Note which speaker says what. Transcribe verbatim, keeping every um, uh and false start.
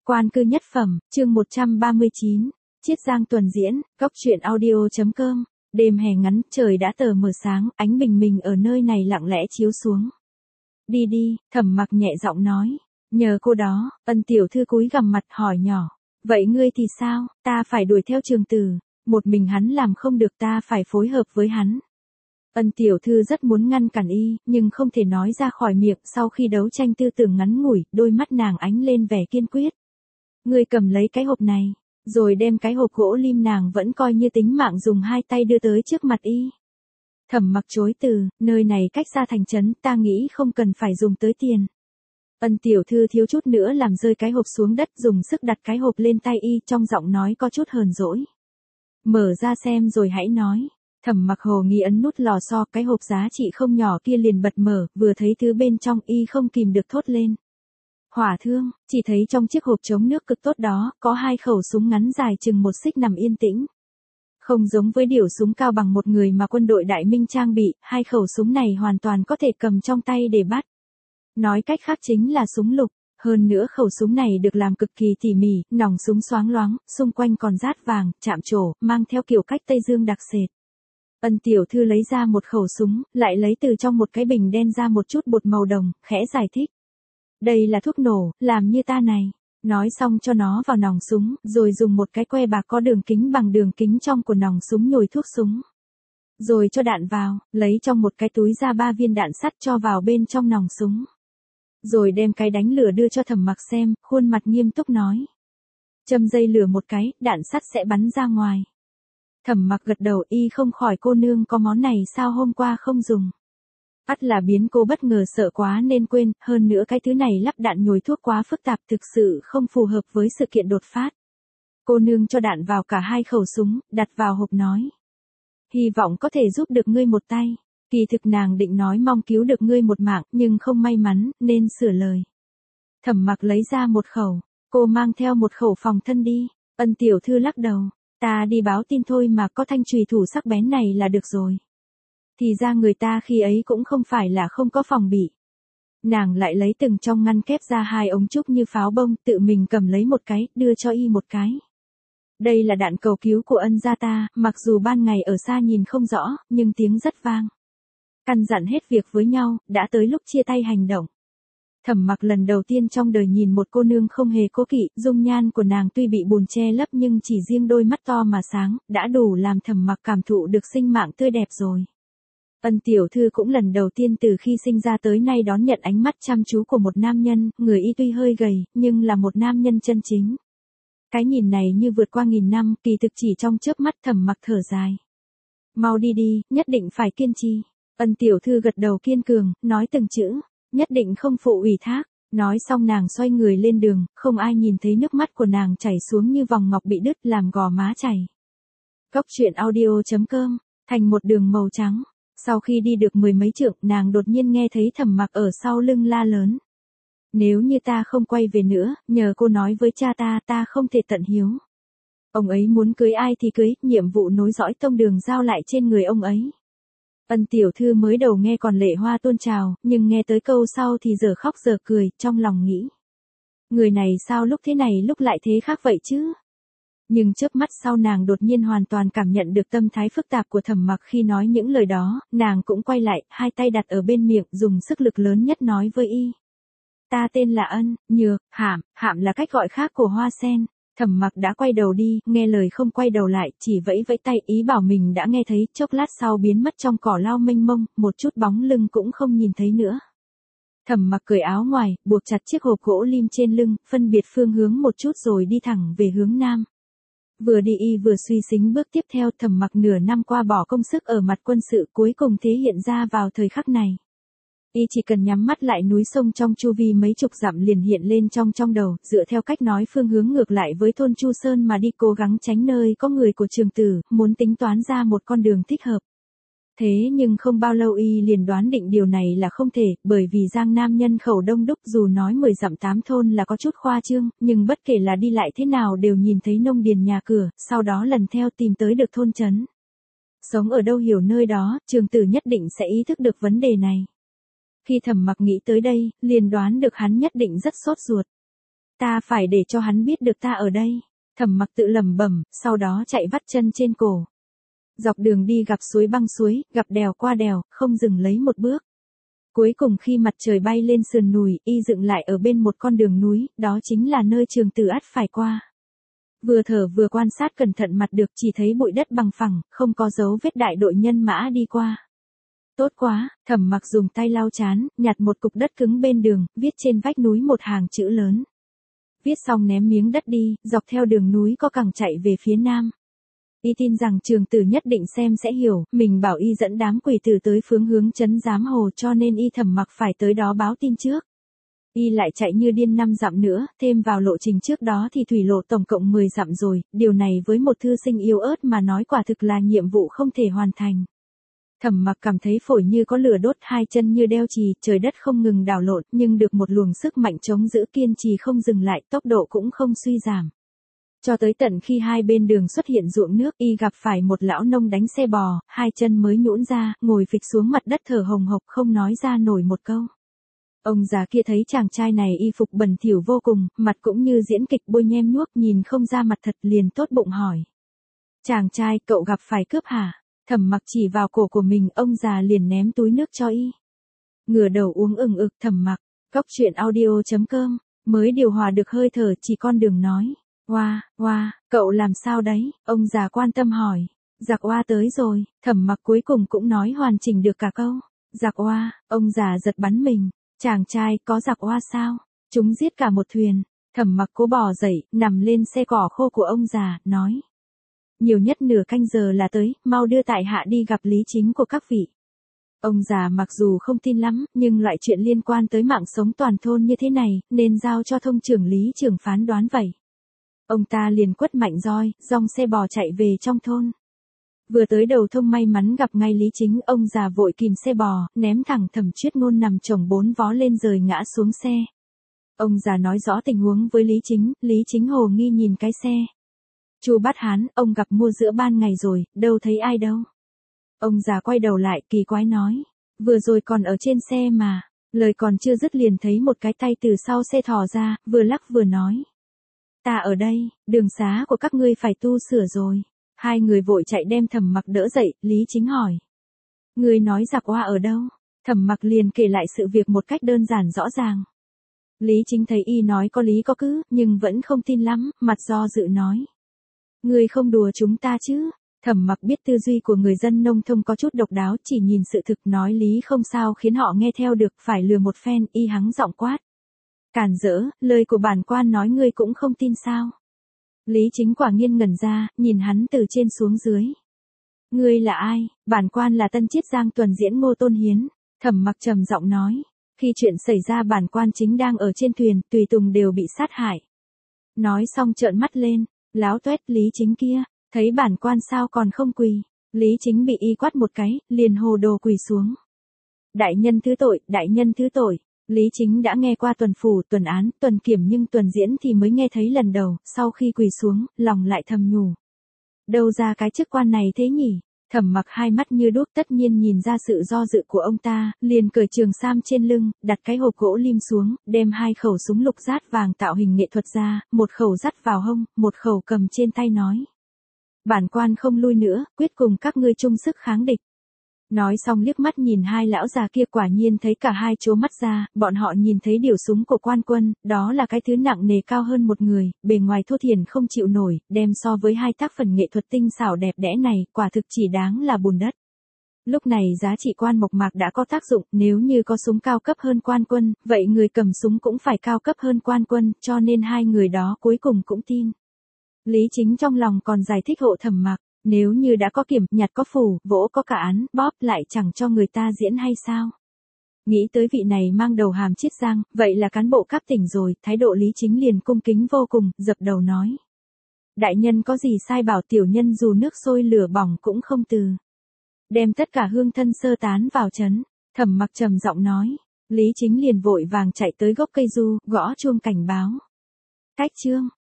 Speaker 1: Quan cư nhất phẩm, chương một trăm ba mươi chín, Chiết Giang tuần diễn, góc truyện audio.com, đêm hè ngắn, trời đã tờ mờ sáng, ánh bình minh ở nơi này lặng lẽ chiếu xuống. Đi đi, Thẩm Mặc nhẹ giọng nói, nhờ cô đó. Ân tiểu thư cúi gằm mặt hỏi nhỏ, vậy ngươi thì sao? Ta phải đuổi theo Trường Tử, một mình hắn làm không được, ta phải phối hợp với hắn. Ân tiểu thư rất muốn ngăn cản y, nhưng không thể nói ra khỏi miệng. Sau khi đấu tranh tư tưởng ngắn ngủi, đôi mắt nàng ánh lên vẻ kiên quyết. Ngươi cầm lấy cái hộp này, rồi đem cái hộp gỗ lim nàng vẫn coi như tính mạng dùng hai tay đưa tới trước mặt y. Thẩm Mặc chối từ, nơi này cách xa thành trấn, ta nghĩ không cần phải dùng tới tiền. Ân tiểu thư thiếu chút nữa làm rơi cái hộp xuống đất, dùng sức đặt cái hộp lên tay y, trong giọng nói có chút hờn dỗi. Mở ra xem rồi hãy nói. Thẩm Mặc hồ nghi ấn nút lò xo, cái hộp giá trị không nhỏ kia liền bật mở, vừa thấy thứ bên trong y không kìm được thốt lên. Hỏa thương. Chỉ thấy trong chiếc hộp chống nước cực tốt đó, có hai khẩu súng ngắn dài chừng một xích nằm yên tĩnh. Không giống với điểu súng cao bằng một người mà quân đội Đại Minh trang bị, hai khẩu súng này hoàn toàn có thể cầm trong tay để bắt. Nói cách khác chính là súng lục. Hơn nữa khẩu súng này được làm cực kỳ tỉ mỉ, nòng súng xoáng loáng, xung quanh còn rát vàng, chạm trổ, mang theo kiểu cách Tây Dương đặc sệt. Ân tiểu thư lấy ra một khẩu súng, lại lấy từ trong một cái bình đen ra một chút bột màu đồng, khẽ giải thích. Đây là thuốc nổ, làm như ta này. Nói xong cho nó vào nòng súng, rồi dùng một cái que bạc có đường kính bằng đường kính trong của nòng súng nhồi thuốc súng. Rồi cho đạn vào, lấy trong một cái túi ra ba viên đạn sắt cho vào bên trong nòng súng. Rồi đem cái đánh lửa đưa cho Thẩm Mặc xem, khuôn mặt nghiêm túc nói. Châm dây lửa một cái, đạn sắt sẽ bắn ra ngoài. Thẩm Mặc gật đầu, y không khỏi cô nương có món này sao hôm qua không dùng. Ắt là biến cô bất ngờ sợ quá nên quên, hơn nữa cái thứ này lắp đạn nhồi thuốc quá phức tạp, thực sự không phù hợp với sự kiện đột phát. Cô nương cho đạn vào cả hai khẩu súng, đặt vào hộp nói. Hy vọng có thể giúp được ngươi một tay. Kỳ thực nàng định nói mong cứu được ngươi một mạng, nhưng không may mắn, nên sửa lời. Thẩm Mặc lấy ra một khẩu, cô mang theo một khẩu phòng thân đi. Ân tiểu thư lắc đầu, ta đi báo tin thôi mà, có thanh chùy thủ sắc bén này là được rồi. Thì ra người ta khi ấy cũng không phải là không có phòng bị. Nàng lại lấy từng trong ngăn kép ra hai ống trúc như pháo bông, tự mình cầm lấy một cái, đưa cho y một cái. Đây là đạn cầu cứu của ân gia ta, mặc dù ban ngày ở xa nhìn không rõ, nhưng tiếng rất vang. Căn dặn hết việc với nhau, đã tới lúc chia tay hành động. Thẩm Mặc lần đầu tiên trong đời nhìn một cô nương không hề cố kỵ, dung nhan của nàng tuy bị bùn che lấp nhưng chỉ riêng đôi mắt to mà sáng, đã đủ làm Thẩm Mặc cảm thụ được sinh mạng tươi đẹp rồi. Ân tiểu thư cũng lần đầu tiên từ khi sinh ra tới nay đón nhận ánh mắt chăm chú của một nam nhân, người y tuy hơi gầy, nhưng là một nam nhân chân chính. Cái nhìn này như vượt qua nghìn năm, kỳ thực chỉ trong chớp mắt. Thẩm Mặc thở dài. Mau đi đi, nhất định phải kiên trì. Ân tiểu thư gật đầu kiên cường, nói từng chữ, nhất định không phụ ủy thác. Nói xong nàng xoay người lên đường, không ai nhìn thấy nước mắt của nàng chảy xuống như vòng ngọc bị đứt làm gò má chảy. Góc truyện audio.com, thành một đường màu trắng. Sau khi đi được mười mấy trượng, nàng đột nhiên nghe thấy Thẩm Mặc ở sau lưng la lớn. Nếu như ta không quay về nữa, nhờ cô nói với cha ta, ta không thể tận hiếu. Ông ấy muốn cưới ai thì cưới, nhiệm vụ nối dõi tông đường giao lại trên người ông ấy. Ân tiểu thư mới đầu nghe còn lệ hoa tuôn trào, nhưng nghe tới câu sau thì giờ khóc giờ cười, trong lòng nghĩ. Người này sao lúc thế này lúc lại thế khác vậy chứ? Nhưng chớp mắt sau nàng đột nhiên hoàn toàn cảm nhận được tâm thái phức tạp của Thẩm Mặc khi nói những lời đó, nàng cũng quay lại, hai tay đặt ở bên miệng, dùng sức lực lớn nhất nói với y. Ta tên là Ân, Nhược, Hạm, Hạm là cách gọi khác của hoa sen. Thẩm Mặc đã quay đầu đi, nghe lời không quay đầu lại, chỉ vẫy vẫy tay ý bảo mình đã nghe thấy, chốc lát sau biến mất trong cỏ lau mênh mông, một chút bóng lưng cũng không nhìn thấy nữa. Thẩm Mặc cởi áo ngoài, buộc chặt chiếc hộp gỗ lim trên lưng, phân biệt phương hướng một chút rồi đi thẳng về hướng nam. Vừa đi y vừa suy tính bước tiếp theo. Thẩm Mặc nửa năm qua bỏ công sức ở mặt quân sự, cuối cùng thể hiện ra vào thời khắc này. Y chỉ cần nhắm mắt lại, núi sông trong chu vi mấy chục dặm liền hiện lên trong trong đầu, dựa theo cách nói phương hướng ngược lại với thôn Chu Sơn mà đi, cố gắng tránh nơi có người của Trường Tử, muốn tính toán ra một con đường thích hợp. Thế nhưng không bao lâu y liền đoán định điều này là không thể, bởi vì Giang Nam nhân khẩu đông đúc, dù nói mười dặm tám thôn là có chút khoa trương, nhưng bất kể là đi lại thế nào đều nhìn thấy nông điền nhà cửa, sau đó lần theo tìm tới được thôn trấn. Sống ở đâu hiểu nơi đó, Trường Tử nhất định sẽ ý thức được vấn đề này. Khi Thẩm Mặc nghĩ tới đây, liền đoán được hắn nhất định rất sốt ruột. ta phải để cho hắn biết được ta ở đây. Thẩm Mặc tự lẩm bẩm, sau đó chạy vắt chân trên cổ. Dọc đường đi gặp suối băng suối, gặp đèo qua đèo, không dừng lấy một bước. Cuối cùng khi mặt trời bay lên sườn núi, y dựng lại ở bên một con đường núi, đó chính là nơi Trường Tử ắt phải qua. Vừa thở vừa quan sát cẩn thận mặt được, chỉ thấy bụi đất bằng phẳng, không có dấu vết đại đội nhân mã đi qua. Tốt quá, Thẩm Mặc dùng tay lau chán, nhặt một cục đất cứng bên đường, viết trên vách núi một hàng chữ lớn. Viết xong ném miếng đất đi, dọc theo đường núi có cẳng chạy về phía nam. Y tin rằng Trường Tử nhất định xem sẽ hiểu, mình bảo y dẫn đám quỷ tử tới phương hướng trấn Giám Hồ, cho nên y Thẩm Mặc phải tới đó báo tin trước. Y lại chạy như điên năm dặm nữa, thêm vào lộ trình trước đó thì thủy lộ tổng cộng mười dặm rồi, điều này với một thư sinh yếu ớt mà nói quả thực là nhiệm vụ không thể hoàn thành. Thẩm Mặc cảm thấy phổi như có lửa đốt, hai chân như đeo chì, trời đất không ngừng đảo lộn, nhưng được một luồng sức mạnh chống giữ kiên trì không dừng lại, tốc độ cũng không suy giảm. Cho tới tận khi hai bên đường xuất hiện ruộng nước, y gặp phải một lão nông đánh xe bò, hai chân mới nhũn ra, ngồi phịch xuống mặt đất thở hồng hộc không nói ra nổi một câu. Ông già kia thấy chàng trai này y phục bẩn thỉu vô cùng, mặt cũng như diễn kịch bôi nhem nhuốc, nhìn không ra mặt thật, liền tốt bụng hỏi. Chàng trai, cậu gặp phải cướp hả? Thẩm Mặc chỉ vào cổ của mình, ông già liền ném túi nước cho y. Ngửa đầu uống ừng ực. Thẩm Mặc, Cóc truyện audio chấm com, mới điều hòa được hơi thở, chỉ con đường nói. Oa, oa, cậu làm sao đấy? Ông già quan tâm hỏi. Giặc oa tới rồi. Thẩm Mặc cuối cùng cũng nói hoàn chỉnh được cả câu. Giặc oa, ông già giật bắn mình. Chàng trai, có giặc oa sao? Chúng giết cả một thuyền. Thẩm Mặc cố bò dậy, nằm lên xe cỏ khô của ông già, nói. Nhiều nhất nửa canh giờ là tới, mau đưa tại hạ đi gặp lý chính của các vị. Ông già mặc dù không tin lắm, nhưng loại chuyện liên quan tới mạng sống toàn thôn như thế này, nên giao cho thông trưởng lý trưởng phán đoán vậy. Ông ta liền quất mạnh roi, dòng xe bò chạy về trong thôn. Vừa tới đầu thông may mắn gặp ngay lý chính, ông già vội kìm xe bò, ném thẳng Thẩm Chuyết Ngôn nằm chồng bốn vó lên rời ngã xuống xe. Ông già nói rõ tình huống với lý chính, lý chính hồ nghi nhìn cái xe. Chu Bát Hán, ông gặp mua giữa ban ngày rồi, đâu thấy ai đâu. Ông già quay đầu lại, kỳ quái nói. Vừa rồi còn ở trên xe mà. Lời còn chưa dứt liền thấy một cái tay từ sau xe thò ra, vừa lắc vừa nói. Ta ở đây, đường xá của các ngươi phải tu sửa rồi. Hai người vội chạy đem Thẩm Mặc đỡ dậy, lý chính hỏi. Ngươi nói giặc oa ở đâu? Thẩm Mặc liền kể lại sự việc một cách đơn giản rõ ràng. Lý chính thấy y nói có lý có cứ, nhưng vẫn không tin lắm, mặt do dự nói. Ngươi không đùa chúng ta chứ? Thẩm Mặc biết tư duy của người dân nông thôn có chút độc đáo, chỉ nhìn sự thực nói lý không sao khiến họ nghe theo được, phải lừa một phen, y hắng giọng quát. Cản rỡ, lời của bản quan nói ngươi cũng không tin sao? Lý chính quả nhiên ngẩn ra, nhìn hắn từ trên xuống dưới. Ngươi là ai? Bản quan là Tân Chiết Giang Tuần Diễn Ngô Tôn Hiến. Thẩm Mặc trầm giọng nói. Khi chuyện xảy ra bản quan chính đang ở trên thuyền, tùy tùng đều bị sát hại. Nói xong trợn mắt lên. Láo tuét, lý chính kia, thấy bản quan sao còn không quỳ. Lý chính bị y quát một cái, liền hồ đồ quỳ xuống. Đại nhân thứ tội, đại nhân thứ tội. Lý chính đã nghe qua tuần phủ, tuần án, tuần kiểm nhưng tuần diễn thì mới nghe thấy lần đầu, sau khi quỳ xuống, lòng lại thầm nhủ. Đâu ra cái chức quan này thế nhỉ? Thẩm Mặc hai mắt như đuốc tất nhiên nhìn ra sự do dự của ông ta, liền cởi trường sam trên lưng, đặt cái hộp gỗ lim xuống, đem hai khẩu súng lục rát vàng tạo hình nghệ thuật ra, một khẩu dắt vào hông, một khẩu cầm trên tay nói. Bản quan không lui nữa, quyết cùng các ngươi chung sức kháng địch. Nói xong liếc mắt nhìn hai lão già kia, quả nhiên thấy cả hai trố mắt ra, bọn họ nhìn thấy điểu súng của quan quân, đó là cái thứ nặng nề cao hơn một người, bề ngoài thô thiển không chịu nổi, đem so với hai tác phẩm nghệ thuật tinh xảo đẹp đẽ này, quả thực chỉ đáng là bùn đất. Lúc này giá trị quan mộc mạc đã có tác dụng, nếu như có súng cao cấp hơn quan quân, vậy người cầm súng cũng phải cao cấp hơn quan quân, cho nên hai người đó cuối cùng cũng tin. Lý chính trong lòng còn giải thích hộ Thẩm Mặc. Nếu như đã có kiểm, nhặt có phủ, vỗ có cả án, bóp lại chẳng cho người ta diễn hay sao? Nghĩ tới vị này mang đầu hàm Chiết Giang, vậy là cán bộ cấp tỉnh rồi, thái độ lý chính liền cung kính vô cùng, dập đầu nói. Đại nhân có gì sai bảo tiểu nhân dù nước sôi lửa bỏng cũng không từ. Đem tất cả hương thân sơ tán vào trấn. Thẩm Mặc trầm giọng nói. Lý chính liền vội vàng chạy tới gốc cây du, gõ chuông cảnh báo. Cách chương.